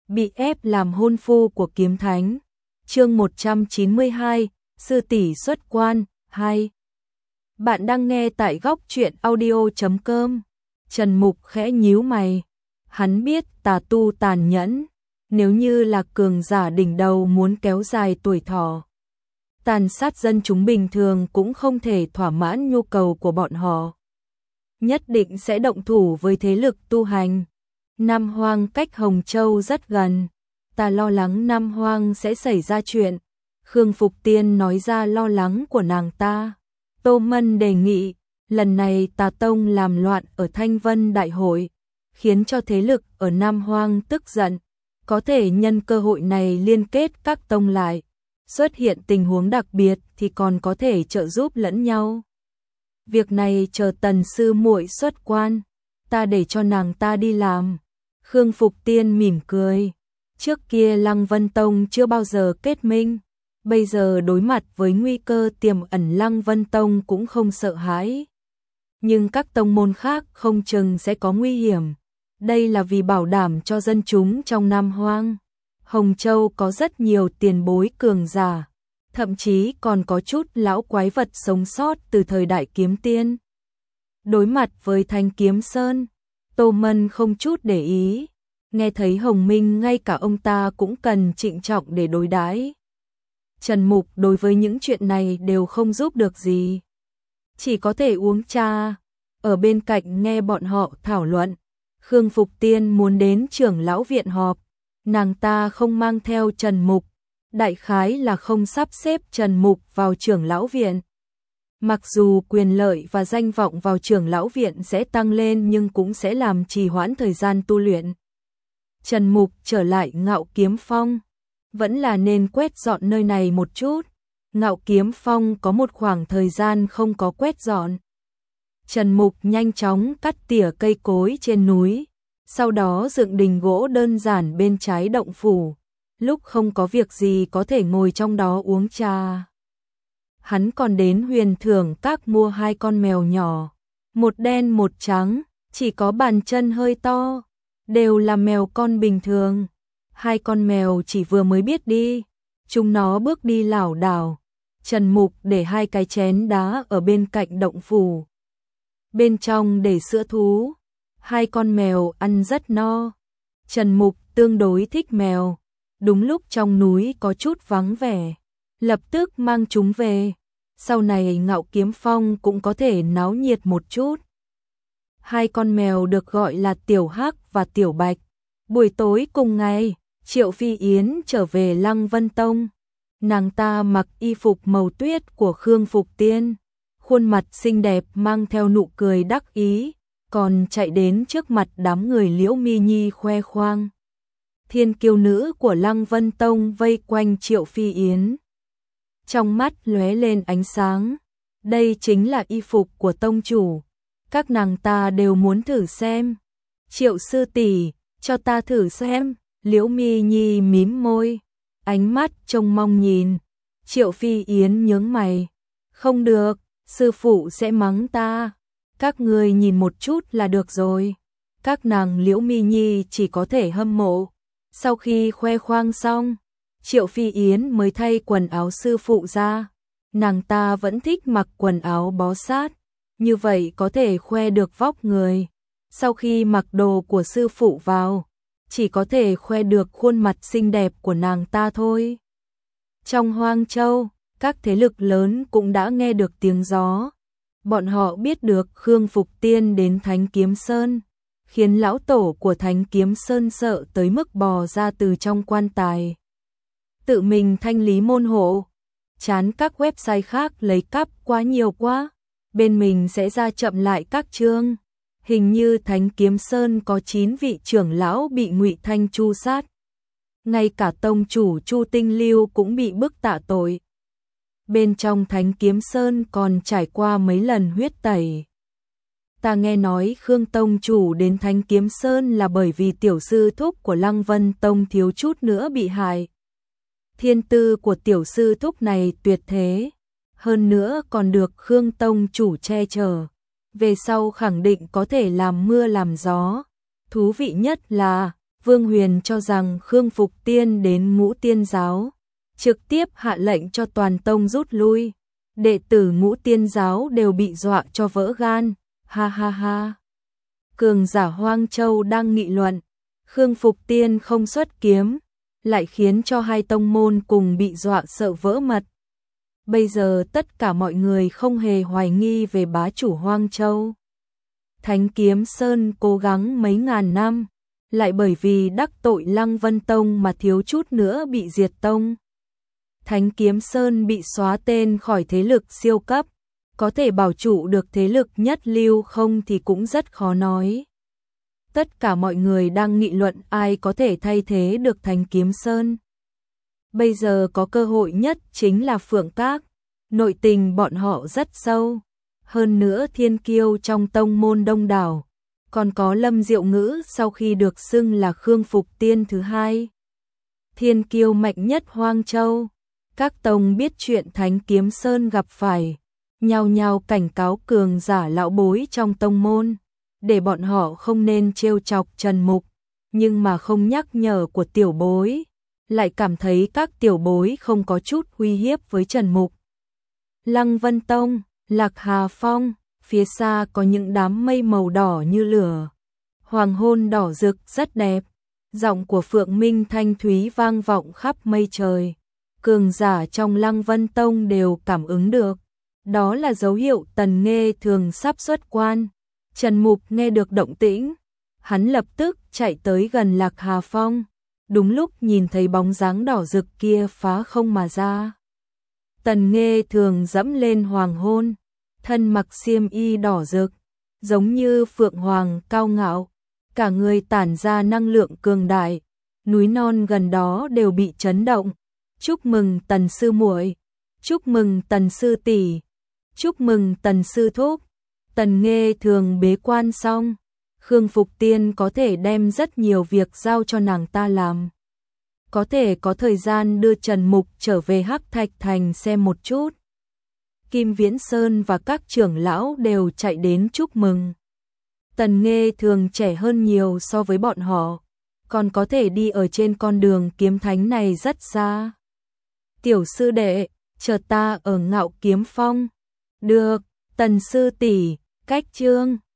bị ép làm hôn phu của kiếm thánh. Chương 192, sư tỷ xuất quan 2. Bạn đang nghe tại góc truyện audio.com. Trần Mục khẽ nhíu mày, hắn biết tà tu tàn nhẫn, nếu như là cường giả đỉnh đầu muốn kéo dài tuổi thọ, tàn sát dân chúng bình thường cũng không thể thỏa mãn nhu cầu của bọn họ. Nhất định sẽ động thủ với thế lực tu hành. Nam Hoang cách Hồng Châu rất gần, ta lo lắng Nam Hoang sẽ xảy ra chuyện. Khương Phục Tiên nói ra lo lắng của nàng ta. Tô Mân đề nghị, lần này Tà Tông làm loạn ở Thanh Vân Đại hội, khiến cho thế lực ở Nam Hoang tức giận, có thể nhân cơ hội này liên kết các tông lại, xuất hiện tình huống đặc biệt thì còn có thể trợ giúp lẫn nhau. Việc này chờ Tần sư muội xuất quan, ta để cho nàng ta đi làm. Khương Phục Tiên mỉm cười, trước kia Lăng Vân Tông chưa bao giờ kết minh, bây giờ đối mặt với nguy cơ tiềm ẩn Lăng Vân Tông cũng không sợ hãi. Nhưng các tông môn khác không chừng sẽ có nguy hiểm. Đây là vì bảo đảm cho dân chúng trong Nam Hoang. Hồng Châu có rất nhiều tiền bối cường giả, thậm chí còn có chút lão quái vật sống sót từ thời đại kiếm tiên. Đối mặt với Thanh Kiếm Sơn, Tô Mân không chút để ý, nghe thấy Hồng Minh ngay cả ông ta cũng cần trịnh trọng để đối đãi. Trần Mục đối với những chuyện này đều không giúp được gì, chỉ có thể uống trà, ở bên cạnh nghe bọn họ thảo luận. Khương Phục Tiên muốn đến trưởng lão viện họp, nàng ta không mang theo Trần Mục, đại khái là không sắp xếp Trần Mục vào trưởng lão viện. Mặc dù quyền lợi và danh vọng vào trưởng lão viện sẽ tăng lên nhưng cũng sẽ làm trì hoãn thời gian tu luyện. Trần Mục trở lại Ngạo Kiếm Phong, vẫn là nên quét dọn nơi này một chút. Ngạo Kiếm Phong có một khoảng thời gian không có quét dọn. Trần Mục nhanh chóng cắt tỉa cây cối trên núi, sau đó dựng đình gỗ đơn giản bên trái động phủ, lúc không có việc gì có thể ngồi trong đó uống trà. Hắn còn đến Huyền Thưởng Các mua 2 con mèo nhỏ, một đen một trắng, chỉ có bàn chân hơi to, đều là mèo con bình thường. 2 con mèo chỉ vừa mới biết đi, chúng nó bước đi lảo đảo. Trần Mục để 2 cái chén đá ở bên cạnh động phủ, bên trong để sữa thú. 2 con mèo ăn rất no. Trần Mục tương đối thích mèo, đúng lúc trong núi có chút vắng vẻ, lập tức mang chúng về. Sau này Ngạo Kiếm Phong cũng có thể náo nhiệt một chút. 2 con mèo được gọi là Tiểu Hắc và Tiểu Bạch. Buổi tối cùng ngày, Triệu Phi Yến trở về Lăng Vân Tông. Nàng ta mặc y phục màu tuyết của Khương Phục Tiên, khuôn mặt xinh đẹp mang theo nụ cười đắc ý, còn chạy đến trước mặt đám người Liễu Mi Nhi khoe khoang. Thiên kiêu nữ của Lăng Vân Tông vây quanh Triệu Phi Yến, trong mắt lóe lên ánh sáng. Đây chính là y phục của tông chủ, các nàng ta đều muốn thử xem. Triệu sư tỷ, cho ta thử xem. Liễu Mi Nhi mím môi, ánh mắt trông mong nhìn. Triệu Phi Yến nhướng mày, không được, sư phụ sẽ mắng ta, các người nhìn một chút là được rồi. Các nàng Liễu Mi Nhi chỉ có thể hâm mộ. Sau khi khoe khoang xong, Triệu Phi Yến mới thay quần áo sư phụ ra. Nàng ta vẫn thích mặc quần áo bó sát, như vậy có thể khoe được vóc người. Sau khi mặc đồ của sư phụ vào, chỉ có thể khoe được khuôn mặt xinh đẹp của nàng ta thôi. Trong Hoang Châu, các thế lực lớn cũng đã nghe được tiếng gió. Bọn họ biết được Khương Phục Tiên đến Thánh Kiếm Sơn, khiến lão tổ của Thánh Kiếm Sơn sợ tới mức bò ra từ trong quan tài, tự mình thanh lý môn hộ. Chán các website khác lấy cắp quá nhiều quá, bên mình sẽ ra chậm lại các chương. Hình như Thánh Kiếm Sơn có 9 vị trưởng lão bị Ngụy Thanh tru sát. Ngay cả tông chủ Chu Tinh Lưu cũng bị bức tạ tội. Bên trong Thánh Kiếm Sơn còn trải qua mấy lần huyết tẩy. Ta nghe nói Khương tông chủ đến Thánh Kiếm Sơn là bởi vì tiểu sư thúc của Lăng Vân Tông thiếu chút nữa bị hại. Thiên tư của tiểu sư thúc này tuyệt thế, hơn nữa còn được Khương tông chủ che chở, về sau khẳng định có thể làm mưa làm gió. Thú vị nhất là, Vương Huyền cho rằng Khương Phục Tiên đến Ngũ Tiên giáo, trực tiếp hạ lệnh cho toàn tông rút lui. Đệ tử Ngũ Tiên giáo đều bị dọa cho vỡ gan, ha ha ha. Cường giả Hoang Châu đang nghị luận, Khương Phục Tiên không xuất kiếm, lại khiến cho hai tông môn cùng bị dọa sợ vỡ mật. Bây giờ tất cả mọi người không hề hoài nghi về bá chủ Hoang Châu. Thánh Kiếm Sơn cố gắng mấy ngàn năm, lại bởi vì đắc tội Lăng Vân Tông mà thiếu chút nữa bị diệt tông. Thánh Kiếm Sơn bị xóa tên khỏi thế lực siêu cấp, có thể bảo trụ được thế lực nhất lưu không thì cũng rất khó nói. Tất cả mọi người đang nghị luận ai có thể thay thế được Thánh Kiếm Sơn. Bây giờ có cơ hội nhất chính là Phượng Các, nội tình bọn họ rất sâu. Hơn nữa thiên kiêu trong tông môn đông đảo, còn có Lâm Diệu Ngữ sau khi được xưng là Khương Phục Tiên thứ hai. Thiên kiêu mạnh nhất Hoang Châu, các tông biết chuyện Thánh Kiếm Sơn gặp phải, nhao nhao cảnh cáo cường giả lão bối trong tông môn, để bọn họ không nên trêu chọc Trần Mục, nhưng mà không nhắc nhở của tiểu bối, lại cảm thấy các tiểu bối không có chút uy hiếp với Trần Mục. Lăng Vân Tông, Lạc Hà Phong, phía xa có những đám mây màu đỏ như lửa. Hoàng hôn đỏ rực rất đẹp, giọng của Phượng Minh thanh thúy vang vọng khắp mây trời. Cường giả trong Lăng Vân Tông đều cảm ứng được. Đó là dấu hiệu Tần Nghê Thường sắp xuất quan. Trần Mục nghe được động tĩnh, hắn lập tức chạy tới gần Lạc Hà Phong, đúng lúc nhìn thấy bóng dáng đỏ rực kia phá không mà ra. Tần Nghê Thường dẫm lên hoàng hôn, thân mặc xiêm y đỏ rực, giống như phượng hoàng cao ngạo, cả người tản ra năng lượng cường đại, núi non gần đó đều bị chấn động. Chúc mừng Tần sư muội, chúc mừng Tần sư tỷ, chúc mừng Tần sư thúc. Tần Nghê Thường bế quan xong, Khương Phục Tiên có thể đem rất nhiều việc giao cho nàng ta làm. Có thể có thời gian đưa Trần Mục trở về Hắc Thạch Thành xem một chút. Kim Viễn Sơn và các trưởng lão đều chạy đến chúc mừng. Tần Nghê Thường trẻ hơn nhiều so với bọn họ, còn có thể đi ở trên con đường kiếm thánh này rất xa. Tiểu sư đệ, chờ ta ở Ngạo Kiếm Phong. Được, Tần sư tỷ, cách chương